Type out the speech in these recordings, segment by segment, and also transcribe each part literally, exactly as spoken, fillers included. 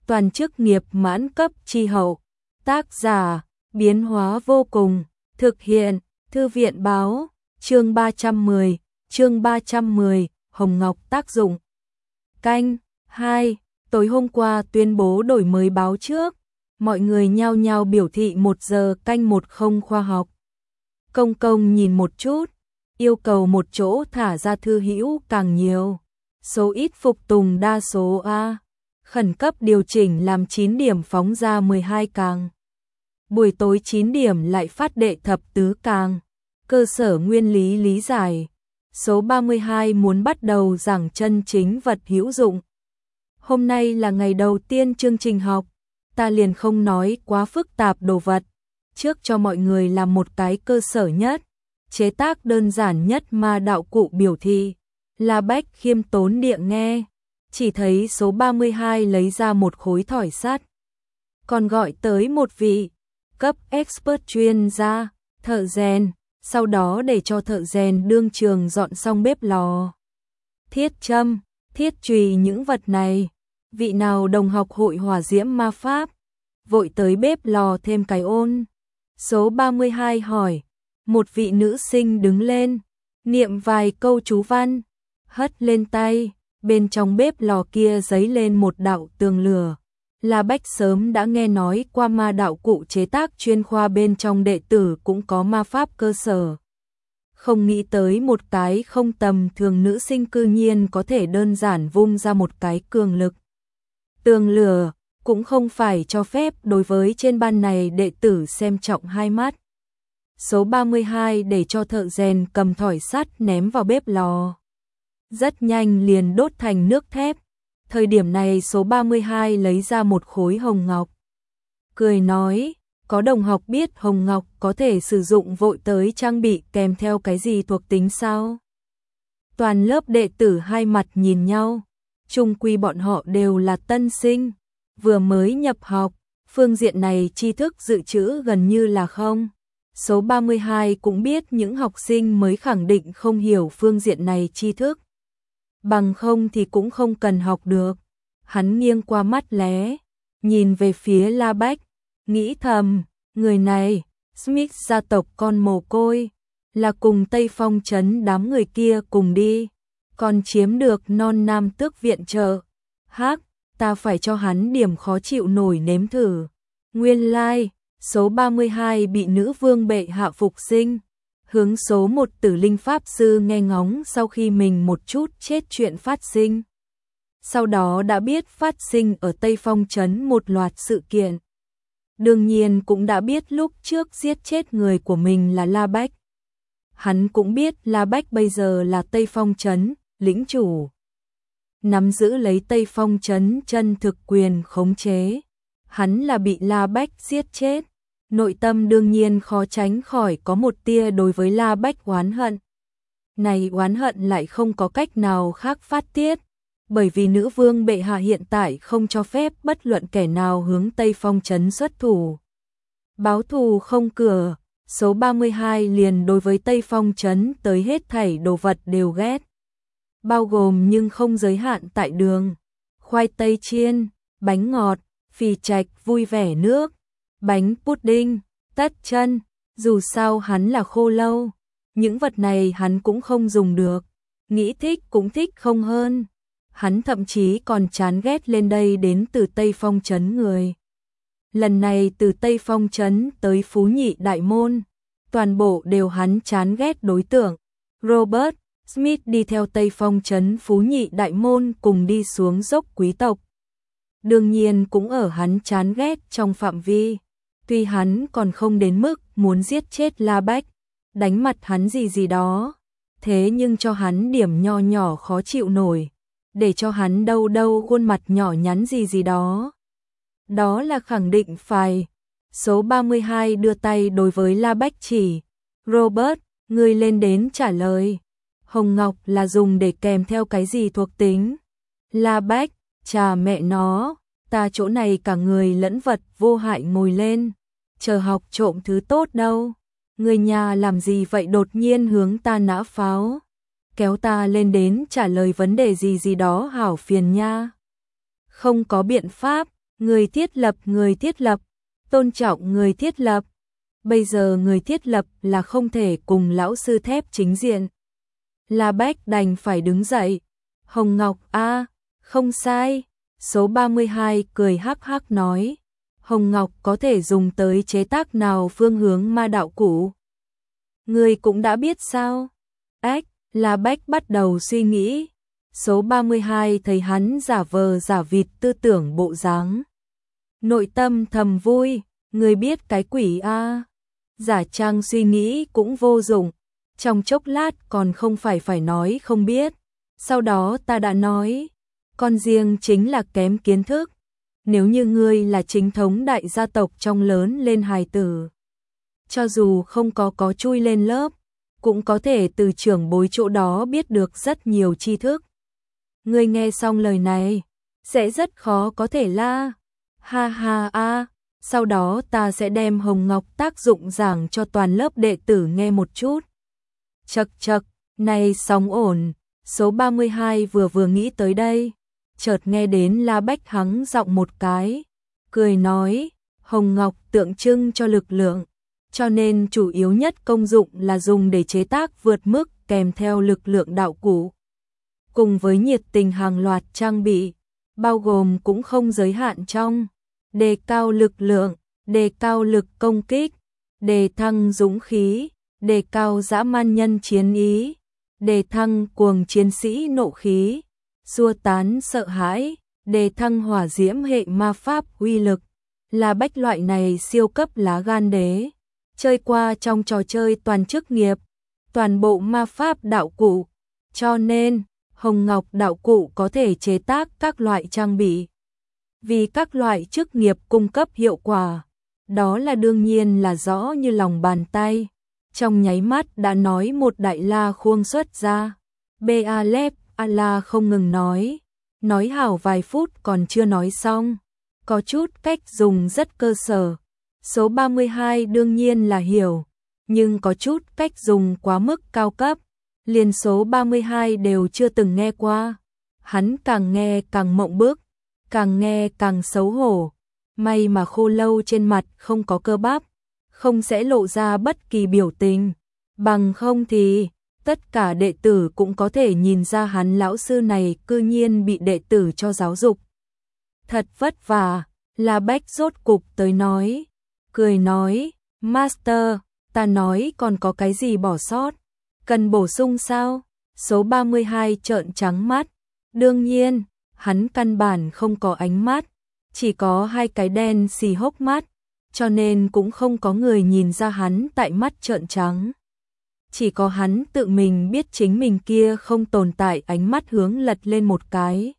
toàn chức nghiệp mãn cấp chi hậu. Tác giả, biến hóa vô cùng, thực hiện, thư viện báo, chương ba trăm mười, chương ba trăm mười, Hồng Ngọc tác dụng. Canh, hai, tối hôm qua tuyên bố đổi mới báo trước, mọi người nhao nhao biểu thị một giờ canh một không khoa học. Công công nhìn một chút, yêu cầu một chỗ thả ra thư hữu càng nhiều, số ít phục tùng đa số A, khẩn cấp điều chỉnh làm chín điểm phóng ra mười hai càng. Buổi tối chín điểm lại phát đệ thập tứ càng, cơ sở nguyên lý lý giải. Số ba mươi hai muốn bắt đầu giảng chân chính vật hữu dụng. Hôm nay là ngày đầu tiên chương trình học, ta liền không nói quá phức tạp đồ vật, trước cho mọi người làm một cái cơ sở nhất, chế tác đơn giản nhất mà đạo cụ biểu thị. La Bách khiêm tốn địa nghe, chỉ thấy số ba mươi hai lấy ra một khối thỏi sắt, còn gọi tới một vị cấp expert chuyên gia, thợ rèn, sau đó để cho thợ rèn đương trường dọn xong bếp lò. Thiết châm, thiết chùy những vật này, vị nào đồng học hội hỏa diễm ma pháp, vội tới bếp lò thêm cái ôn. Số ba mươi hai hỏi, một vị nữ sinh đứng lên, niệm vài câu chú văn, hất lên tay, bên trong bếp lò kia giấy lên một đạo tường lửa. La Bách sớm đã nghe nói qua ma đạo cụ chế tác chuyên khoa bên trong đệ tử cũng có ma pháp cơ sở. Không nghĩ tới một cái không tầm thường nữ sinh cư nhiên có thể đơn giản vung ra một cái cường lực. Tường lửa cũng không phải cho phép đối với trên ban này đệ tử xem trọng hai mắt. Số ba mươi hai để cho thợ rèn cầm thỏi sắt ném vào bếp lò. Rất nhanh liền đốt thành nước thép. Thời điểm này số ba mươi hai lấy ra một khối hồng ngọc. Cười nói, có đồng học biết hồng ngọc có thể sử dụng vội tới trang bị kèm theo cái gì thuộc tính sao? Toàn lớp đệ tử hai mặt nhìn nhau, chung quy bọn họ đều là tân sinh, vừa mới nhập học, phương diện này tri thức dự trữ gần như là không. Số ba mươi hai cũng biết những học sinh mới khẳng định không hiểu phương diện này tri thức. Bằng không thì cũng không cần học được. Hắn nghiêng qua mắt lé, nhìn về phía La Bách, nghĩ thầm, người này, Smith gia tộc con mồ côi, là cùng Tây Phong trấn đám người kia cùng đi, còn chiếm được non nam tước viện trợ. Hắc, ta phải cho hắn điểm khó chịu nổi nếm thử. Nguyên lai, like, số ba mươi hai bị nữ vương bệ hạ phục sinh. Hướng số một tử linh pháp sư nghe ngóng sau khi mình một chút chết chuyện phát sinh. Sau đó đã biết phát sinh ở Tây Phong trấn một loạt sự kiện. Đương nhiên cũng đã biết lúc trước giết chết người của mình là La Bách. Hắn cũng biết La Bách bây giờ là Tây Phong trấn, lĩnh chủ. Nắm giữ lấy Tây Phong trấn chân thực quyền khống chế. Hắn là bị La Bách giết chết. Nội tâm đương nhiên khó tránh khỏi có một tia đối với La Bách oán hận. Này oán hận lại không có cách nào khác phát tiết, bởi vì nữ vương bệ hạ hiện tại không cho phép bất luận kẻ nào hướng Tây Phong trấn xuất thủ. Báo thù không cửa, số ba mươi hai liền đối với Tây Phong trấn tới hết thảy đồ vật đều ghét. Bao gồm nhưng không giới hạn tại đường, khoai tây chiên, bánh ngọt, phì trạch vui vẻ nước, bánh pudding, tất chân, dù sao hắn là khô lâu, những vật này hắn cũng không dùng được, nghĩ thích cũng thích không hơn. Hắn thậm chí còn chán ghét lên đây đến từ Tây Phong trấn người. Lần này từ Tây Phong trấn tới Phú Nhị Đại Môn, toàn bộ đều hắn chán ghét đối tượng. Robert Smith đi theo Tây Phong trấn Phú Nhị Đại Môn cùng đi xuống dốc quý tộc. Đương nhiên cũng ở hắn chán ghét trong phạm vi. Tuy hắn còn không đến mức muốn giết chết La Bách, đánh mặt hắn gì gì đó, thế nhưng cho hắn điểm nho nhỏ khó chịu nổi, để cho hắn đâu đâu khuôn mặt nhỏ nhắn gì gì đó. Đó là khẳng định phải. Số ba mươi hai đưa tay đối với La Bách chỉ. Robert, ngươi lên đến trả lời. Hồng Ngọc là dùng để kèm theo cái gì thuộc tính? La Bách, chà mẹ nó, ta chỗ này cả người lẫn vật vô hại ngồi lên, chờ học trộm thứ tốt đâu. Người nhà làm gì vậy đột nhiên hướng ta nã pháo, kéo ta lên đến trả lời vấn đề gì gì đó hảo phiền nha. Không có biện pháp, Người thiết lập, người thiết lập, tôn trọng người thiết lập. Bây giờ người thiết lập là không thể cùng lão sư thép chính diện. La Bách đành phải đứng dậy. Hồng Ngọc a, không sai. Số ba mươi hai cười hắc hắc nói. Hồng Ngọc có thể dùng tới chế tác nào phương hướng ma đạo cụ? Người cũng đã biết sao? Ách, La Bách bắt đầu suy nghĩ. Số ba mươi hai thấy hắn giả vờ giả vịt tư tưởng bộ dáng. Nội tâm thầm vui, người biết cái quỷ a. Giả trang suy nghĩ cũng vô dụng. Trong chốc lát còn không phải phải nói không biết. Sau đó ta đã nói, con riêng chính là kém kiến thức. Nếu như ngươi là chính thống đại gia tộc trong lớn lên hài tử, cho dù không có có chui lên lớp, cũng có thể từ trưởng bối chỗ đó biết được rất nhiều tri thức. Ngươi nghe xong lời này, sẽ rất khó có thể la. Ha ha a, sau đó ta sẽ đem Hồng Ngọc tác dụng giảng cho toàn lớp đệ tử nghe một chút. Chậc chậc, này sóng ổn. Số ba mươi hai vừa vừa nghĩ tới đây, chợt nghe đến La Bách hắng giọng một cái, cười nói, Hồng Ngọc tượng trưng cho lực lượng, cho nên chủ yếu nhất công dụng là dùng để chế tác vượt mức kèm theo lực lượng đạo cụ. Cùng với nhiệt tình hàng loạt trang bị, bao gồm cũng không giới hạn trong đề cao lực lượng, đề cao lực công kích, đề thăng dũng khí, đề cao dã man nhân chiến ý, đề thăng cuồng chiến sĩ nộ khí, xua tán sợ hãi, đề thăng hỏa diễm hệ ma pháp uy lực. Là Bách loại này siêu cấp lá gan đế, chơi qua trong trò chơi toàn chức nghiệp, toàn bộ ma pháp đạo cụ, cho nên Hồng Ngọc đạo cụ có thể chế tác các loại trang bị. Vì các loại chức nghiệp cung cấp hiệu quả, đó là đương nhiên là rõ như lòng bàn tay. Trong nháy mắt đã nói một đại la khuông xuất ra. Ba-lep, A-la không ngừng nói. Nói hảo vài phút còn chưa nói xong. Có chút cách dùng rất cơ sở. Số ba mươi hai đương nhiên là hiểu. Nhưng có chút cách dùng quá mức cao cấp. Liền số ba mươi hai đều chưa từng nghe qua. Hắn càng nghe càng mộng bức. Càng nghe càng xấu hổ. May mà Khô Lâu trên mặt không có cơ bắp, không sẽ lộ ra bất kỳ biểu tình, bằng không thì tất cả đệ tử cũng có thể nhìn ra hắn lão sư này cư nhiên bị đệ tử cho giáo dục. Thật vất vả, La Bách rốt cục tới nói, cười nói, Master, ta nói còn có cái gì bỏ sót, cần bổ sung sao? Số ba mươi hai trợn trắng mắt, đương nhiên, hắn căn bản không có ánh mắt, chỉ có hai cái đen xì hốc mắt, cho nên cũng không có người nhìn ra hắn tại mắt trợn trắng. Chỉ có hắn tự mình biết chính mình kia không tồn tại ánh mắt hướng lật lên một cái.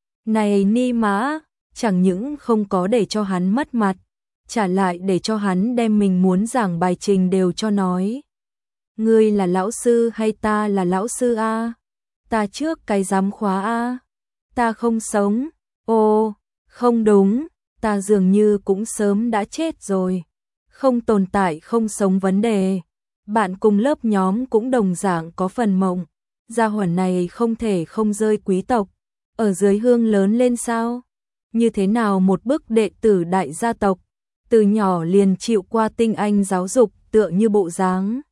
Này ni mã, chẳng những không có để cho hắn mất mặt, trả lại để cho hắn đem mình muốn giảng bài trình đều cho nói. Ngươi là lão sư hay ta là lão sư a? Ta trước cái giám khóa a? Ta không sống. Ồ, không đúng, ta dường như cũng sớm đã chết rồi. Không tồn tại không sống vấn đề. Bạn cùng lớp nhóm cũng đồng dạng có phần mộng. Gia hỏa này không thể không rơi quý tộc. Ở dưới hương lớn lên sao? Như thế nào một bức đệ tử đại gia tộc, từ nhỏ liền chịu qua tinh anh giáo dục tựa như bộ dáng.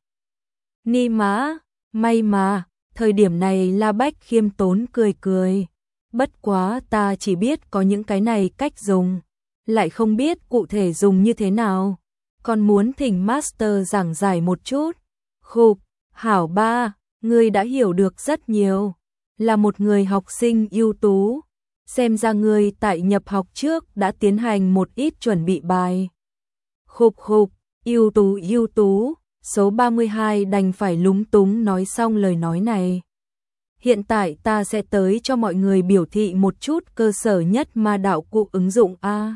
Ni mã, may mà, thời điểm này La Bách khiêm tốn cười cười. Bất quá ta chỉ biết có những cái này cách dùng, lại không biết cụ thể dùng như thế nào. Còn muốn thỉnh Master giảng giải một chút. Khục, hảo ba, ngươi đã hiểu được rất nhiều. Là một người học sinh ưu tú. Xem ra ngươi tại nhập học trước đã tiến hành một ít chuẩn bị bài. Khục khục, ưu tú ưu tú. Số ba mươi hai đành phải lúng túng nói xong lời nói này. Hiện tại ta sẽ tới cho mọi người biểu thị một chút cơ sở nhất ma đạo cụ ứng dụng A.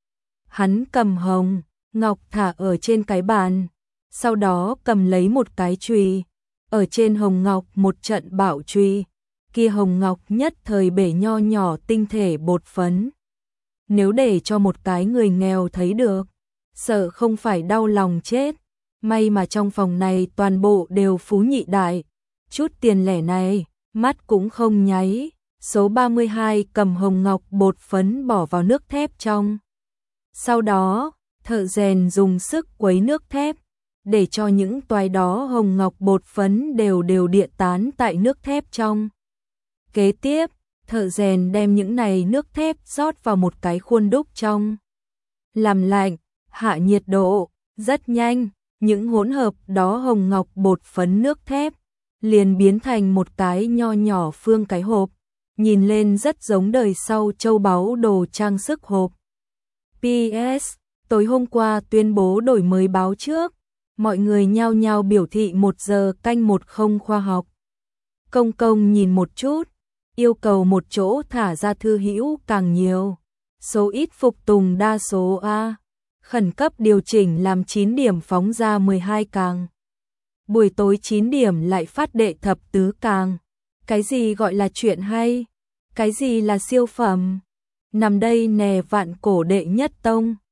Hắn cầm hồng ngọc thả ở trên cái bàn, sau đó cầm lấy một cái chùy, ở trên hồng ngọc một trận bạo chùy, kia hồng ngọc nhất thời bể nho nhỏ tinh thể bột phấn. Nếu để cho một cái người nghèo thấy được, sợ không phải đau lòng chết. May mà trong phòng này toàn bộ đều phú nhị đại, chút tiền lẻ này, mắt cũng không nháy, Số ba mươi hai cầm hồng ngọc bột phấn bỏ vào nước thép trong. Sau đó, thợ rèn dùng sức quấy nước thép, để cho những toái đó hồng ngọc bột phấn đều đều điện tán tại nước thép trong. Kế tiếp, thợ rèn đem những này nước thép rót vào một cái khuôn đúc trong. Làm lạnh, hạ nhiệt độ, rất nhanh, những hỗn hợp đó hồng ngọc bột phấn nước thép, liền biến thành một cái nho nhỏ phương cái hộp, nhìn lên rất giống đời sau châu báu đồ trang sức hộp. pê ét. Tối hôm qua tuyên bố đổi mới báo trước, mọi người nhao nhao biểu thị một giờ canh một không khoa học. Công công nhìn một chút, yêu cầu một chỗ thả ra thư hữu càng nhiều, số ít phục tùng đa số A, khẩn cấp điều chỉnh làm chín điểm phóng ra mười hai càng. Buổi tối chín điểm lại phát đệ thập tứ càng. Cái gì gọi là chuyện hay? Cái gì là siêu phẩm? Nằm đây nè vạn cổ đệ nhất tông.